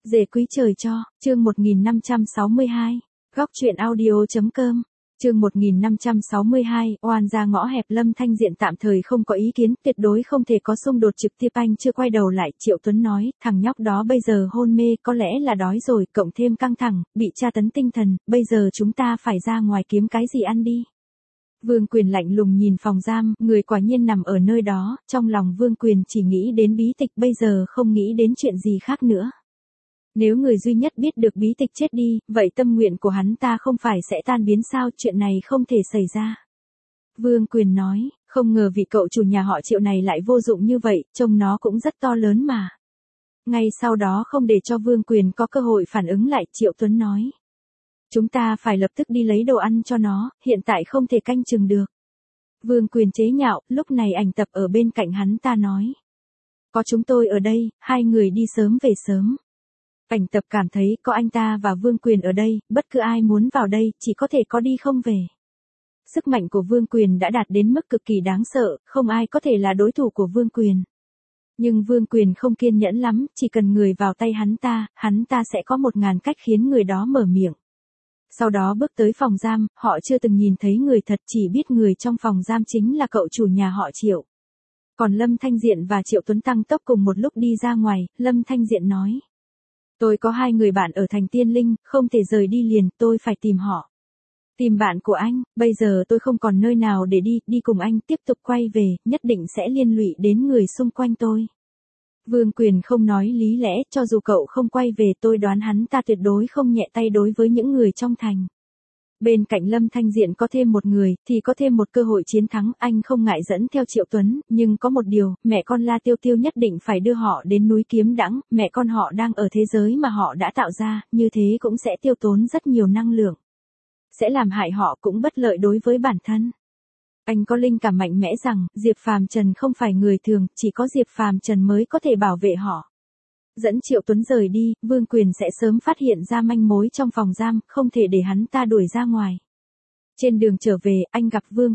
Dề quý trời cho, chương 1562, góc truyện audio.com, chương 1562, oan ra ngõ hẹp. Lâm Thanh Diện tạm thời không có ý kiến, tuyệt đối không thể có xung đột trực tiếp. Anh chưa quay đầu lại, Triệu Tuấn nói, thằng nhóc đó bây giờ hôn mê, có lẽ là đói rồi, cộng thêm căng thẳng, bị tra tấn tinh thần, bây giờ chúng ta phải ra ngoài kiếm cái gì ăn đi. Vương Quyền lạnh lùng nhìn phòng giam, người quả nhiên nằm ở nơi đó, trong lòng Vương Quyền chỉ nghĩ đến bí tịch, bây giờ không nghĩ đến chuyện gì khác nữa. Nếu người duy nhất biết được bí tịch chết đi, vậy tâm nguyện của hắn ta không phải sẽ tan biến sao, chuyện này không thể xảy ra. Vương Quyền nói, không ngờ vị cậu chủ nhà họ Triệu này lại vô dụng như vậy, trông nó cũng rất to lớn mà. Ngay sau đó không để cho Vương Quyền có cơ hội phản ứng lại, Triệu Tuấn nói. Chúng ta phải lập tức đi lấy đồ ăn cho nó, hiện tại không thể canh chừng được. Vương Quyền chế nhạo, lúc này Ảnh Tập ở bên cạnh hắn ta nói. Có chúng tôi ở đây, hai người đi sớm về sớm. Ảnh Tập cảm thấy có anh ta và Vương Quyền ở đây, bất cứ ai muốn vào đây, chỉ có thể có đi không về. Sức mạnh của Vương Quyền đã đạt đến mức cực kỳ đáng sợ, không ai có thể là đối thủ của Vương Quyền. Nhưng Vương Quyền không kiên nhẫn lắm, chỉ cần người vào tay hắn ta sẽ có 1000 cách khiến người đó mở miệng. Sau đó bước tới phòng giam, họ chưa từng nhìn thấy người thật, chỉ biết người trong phòng giam chính là cậu chủ nhà họ Triệu. Còn Lâm Thanh Diện và Triệu Tuấn tăng tốc cùng một lúc đi ra ngoài, Lâm Thanh Diện nói. Tôi có 2 người bạn ở thành Tiên Linh, không thể rời đi liền, tôi phải tìm họ. Tìm bạn của anh, bây giờ tôi không còn nơi nào để đi cùng anh, tiếp tục quay về, nhất định sẽ liên lụy đến người xung quanh tôi. Vương Quyền không nói lý lẽ, cho dù cậu không quay về tôi đoán hắn ta tuyệt đối không nhẹ tay đối với những người trong thành. Bên cạnh Lâm Thanh Diện có thêm một người, thì có thêm một cơ hội chiến thắng, anh không ngại dẫn theo Triệu Tuấn, nhưng có một điều, mẹ con La Tiêu Tiêu nhất định phải đưa họ đến núi Kiếm Đãng, mẹ con họ đang ở thế giới mà họ đã tạo ra, như thế cũng sẽ tiêu tốn rất nhiều năng lượng. Sẽ làm hại họ cũng bất lợi đối với bản thân. Anh có linh cảm mạnh mẽ rằng, Diệp Phàm Trần không phải người thường, chỉ có Diệp Phàm Trần mới có thể bảo vệ họ. Dẫn Triệu Tuấn rời đi, Vương Quyền sẽ sớm phát hiện ra manh mối trong phòng giam, không thể để hắn ta đuổi ra ngoài. Trên đường trở về, anh gặp Vương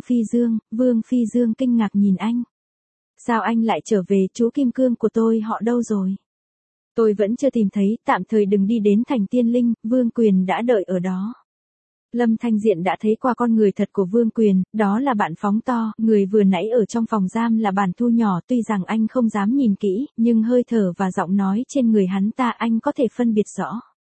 Phi Dương kinh ngạc nhìn anh. Sao anh lại trở về, chú Kim Cương của tôi họ đâu rồi? Tôi vẫn chưa tìm thấy, tạm thời đừng đi đến thành Tiên Linh, Vương Quyền đã đợi ở đó. Lâm Thanh Diện đã thấy qua con người thật của Vương Quyền, đó là bạn Phóng To, người vừa nãy ở trong phòng giam là Bản Thu nhỏ, tuy rằng anh không dám nhìn kỹ, nhưng hơi thở và giọng nói trên người hắn ta anh có thể phân biệt rõ.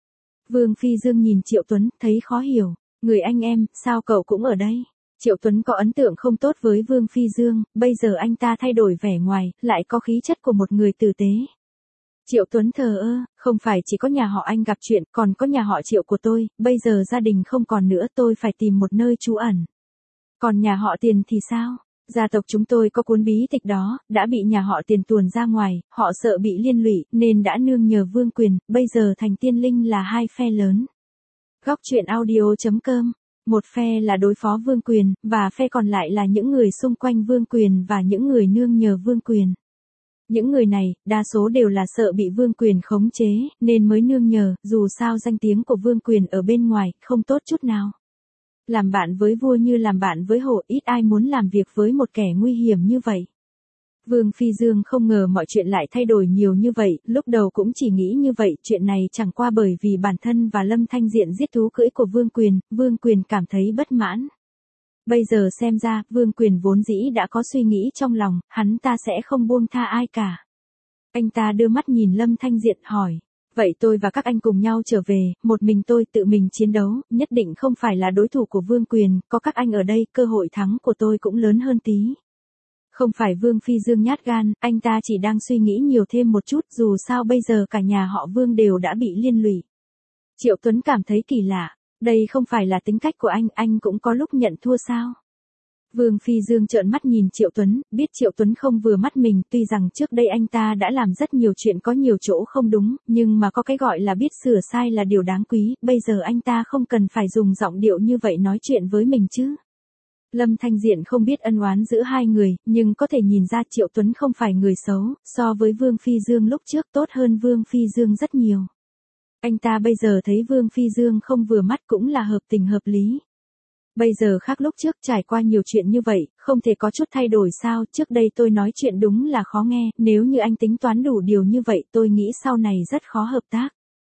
Vương Phi Dương nhìn Triệu Tuấn, thấy khó hiểu, người anh em, sao cậu cũng ở đây? Triệu Tuấn có ấn tượng không tốt với Vương Phi Dương, bây giờ anh ta thay đổi vẻ ngoài, lại có khí chất của một người tử tế. Triệu Tuấn thờ ơ, không phải chỉ có nhà họ anh gặp chuyện, còn có nhà họ Triệu của tôi, bây giờ gia đình không còn nữa, tôi phải tìm một nơi trú ẩn. Còn nhà họ Tiền thì sao? Gia tộc chúng tôi có cuốn bí tịch đó, đã bị nhà họ Tiền tuồn ra ngoài, họ sợ bị liên lụy, nên đã nương nhờ Vương Quyền, bây giờ thành Tiên Linh là 2 phe lớn. Góc truyện audio.com, một phe là đối phó Vương Quyền, và phe còn lại là những người xung quanh Vương Quyền và những người nương nhờ Vương Quyền. Những người này, đa số đều là sợ bị Vương Quyền khống chế, nên mới nương nhờ, dù sao danh tiếng của Vương Quyền ở bên ngoài, không tốt chút nào. Làm bạn với vua như làm bạn với hổ, ít ai muốn làm việc với một kẻ nguy hiểm như vậy. Vương Phi Dương không ngờ mọi chuyện lại thay đổi nhiều như vậy, lúc đầu cũng chỉ nghĩ như vậy, chuyện này chẳng qua bởi vì bản thân và Lâm Thanh Diện giết thú cưỡi của Vương Quyền cảm thấy bất mãn. Bây giờ xem ra, Vương Quyền vốn dĩ đã có suy nghĩ trong lòng, hắn ta sẽ không buông tha ai cả. Anh ta đưa mắt nhìn Lâm Thanh Diện hỏi, vậy tôi và các anh cùng nhau trở về, một mình tôi tự mình chiến đấu, nhất định không phải là đối thủ của Vương Quyền, có các anh ở đây, cơ hội thắng của tôi cũng lớn hơn tí. Không phải Vương Phi Dương nhát gan, anh ta chỉ đang suy nghĩ nhiều thêm một chút, dù sao bây giờ cả nhà họ Vương đều đã bị liên lụy. Triệu Tuấn cảm thấy kỳ lạ. Đây không phải là tính cách của anh cũng có lúc nhận thua sao? Vương Phi Dương trợn mắt nhìn Triệu Tuấn, biết Triệu Tuấn không vừa mắt mình, tuy rằng trước đây anh ta đã làm rất nhiều chuyện có nhiều chỗ không đúng, nhưng mà có cái gọi là biết sửa sai là điều đáng quý, bây giờ anh ta không cần phải dùng giọng điệu như vậy nói chuyện với mình chứ. Lâm Thanh Diện không biết ân oán giữa hai người, nhưng có thể nhìn ra Triệu Tuấn không phải người xấu, so với Vương Phi Dương lúc trước tốt hơn Vương Phi Dương rất nhiều. Anh ta bây giờ thấy Vương Phi Dương không vừa mắt cũng là hợp tình hợp lý. Bây giờ khác lúc trước, trải qua nhiều chuyện như vậy, không thể có chút thay đổi sao, trước đây tôi nói chuyện đúng là khó nghe, nếu như anh tính toán đủ điều như vậy tôi nghĩ sau này rất khó hợp tác.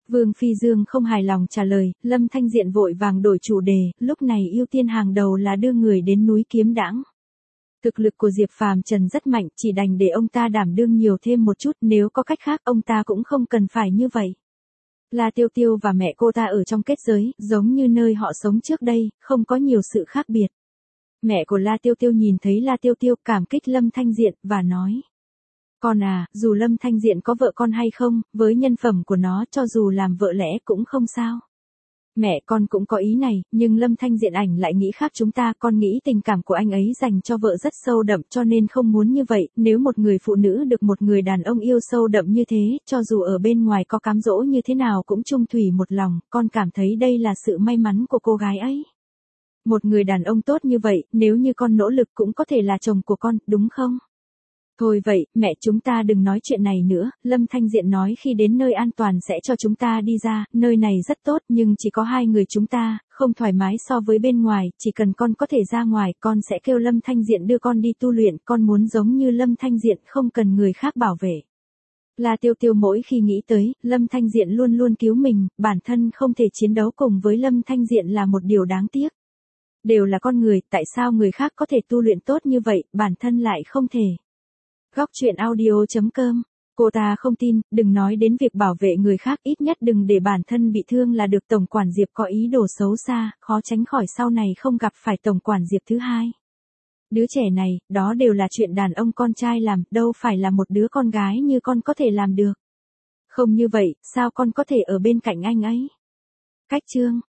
Vương Phi Dương không hài lòng trả lời, Lâm Thanh Diện vội vàng đổi chủ đề, lúc này ưu tiên hàng đầu là đưa người đến núi Kiếm Đãng. Thực lực của Diệp Phàm Trần rất mạnh, chỉ đành để ông ta đảm đương nhiều thêm một chút, nếu có cách khác ông ta cũng không cần phải như vậy. La Tiêu Tiêu và mẹ cô ta ở trong kết giới, giống như nơi họ sống trước đây, không có nhiều sự khác biệt. Mẹ của La Tiêu Tiêu nhìn thấy La Tiêu Tiêu cảm kích Lâm Thanh Diện, và nói. Con à, dù Lâm Thanh Diện có vợ con hay không, với nhân phẩm của nó cho dù làm vợ lẽ cũng không sao. Mẹ con cũng có ý này, nhưng Lâm Thanh Diện ảnh lại nghĩ khác chúng ta, con nghĩ tình cảm của anh ấy dành cho vợ rất sâu đậm cho nên không muốn như vậy, nếu một người phụ nữ được một người đàn ông yêu sâu đậm như thế, cho dù ở bên ngoài có cám dỗ như thế nào cũng chung thủy một lòng, con cảm thấy đây là sự may mắn của cô gái ấy. Một người đàn ông tốt như vậy, nếu như con nỗ lực cũng có thể là chồng của con, đúng không? Thôi vậy, mẹ chúng ta đừng nói chuyện này nữa, Lâm Thanh Diện nói khi đến nơi an toàn sẽ cho chúng ta đi ra, nơi này rất tốt nhưng chỉ có hai người chúng ta, không thoải mái so với bên ngoài, chỉ cần con có thể ra ngoài, con sẽ kêu Lâm Thanh Diện đưa con đi tu luyện, con muốn giống như Lâm Thanh Diện không cần người khác bảo vệ. La Tiêu Tiêu mỗi khi nghĩ tới, Lâm Thanh Diện luôn luôn cứu mình, bản thân không thể chiến đấu cùng với Lâm Thanh Diện là một điều đáng tiếc. Đều là con người, tại sao người khác có thể tu luyện tốt như vậy, bản thân lại không thể. Góc truyện audio.com. Cô ta không tin, đừng nói đến việc bảo vệ người khác, ít nhất đừng để bản thân bị thương là được. Tổng quản Diệp có ý đồ xấu xa, khó tránh khỏi sau này không gặp phải tổng quản Diệp thứ hai. Đứa trẻ này, đó đều là chuyện đàn ông con trai làm, đâu phải là một đứa con gái như con có thể làm được. Không như vậy, sao con có thể ở bên cạnh anh ấy? Cách chương